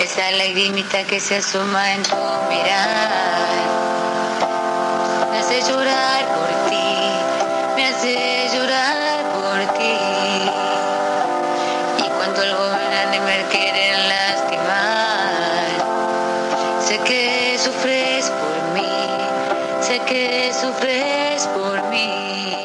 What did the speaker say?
esa lagrimita que se asoma en tu mirar me hace llorar por ti, me hace llorar por ti. Y cuando el gobernante me quieren lastimar, sé que sufres por mí, sé que sufres por mí.